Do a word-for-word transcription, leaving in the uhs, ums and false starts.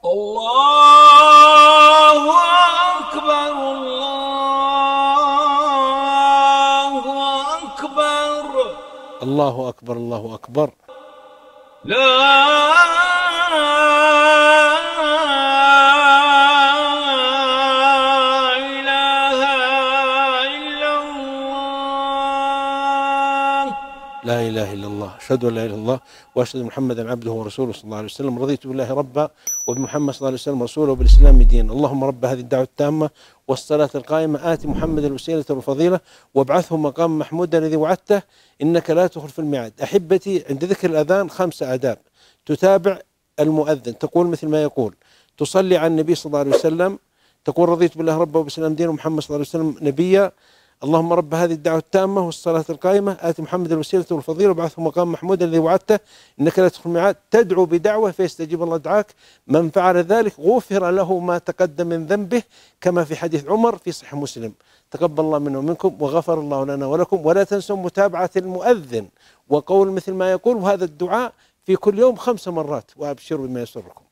الله أكبر الله أكبر الله أكبر الله أكبر. لا لا إله إلا الله. أشهد أن لا إله إلا الله وأشهد أن محمدا عبده ورسوله صلى الله عليه وسلم. رضيت بالله ربا وبمحمد صلى الله عليه وسلم رسوله وبالإسلام دينا. اللهم رب هذه الدعوة التامة والصلاة القائمة آت محمد الوسيلة والفضيلة وابعثه مقام محمودا الذي وعدته إنك لا تخلف الميعاد. أحبتي، عند ذكر الأذان خمس آداب. تتابع المؤذن، تقول مثل ما يقول، تصلي على النبي صلى الله عليه وسلم، تقول رضيت بالله ربا وبالإسلام دينا ومحمد صلى الله عليه وسلم نبيا. اللهم رب هذه الدعوة التامة والصلاة القائمة آت محمد الوسيلة والفضيلة وابعثه مقام محمود الذي وعدته إنك لا تخلف الميعاد. تدعو بدعوة فيستجيب الله دعاك. من فعل ذلك غفر له ما تقدم من ذنبه كما في حديث عمر في صحيح مسلم. تقبل الله منا ومنكم وغفر الله لنا ولكم. ولا تنسوا متابعة المؤذن وقول مثل ما يقول، وهذا الدعاء في كل يوم خمس مرات، وأبشروا بما يسركم.